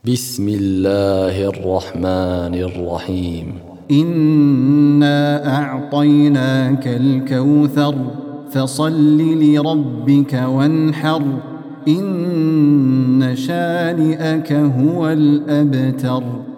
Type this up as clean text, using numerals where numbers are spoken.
بسم الله الرحمن الرحيم. إنا أعطيناك الكوثر فصل لربك وانحر إن شانئك هو الأبتر.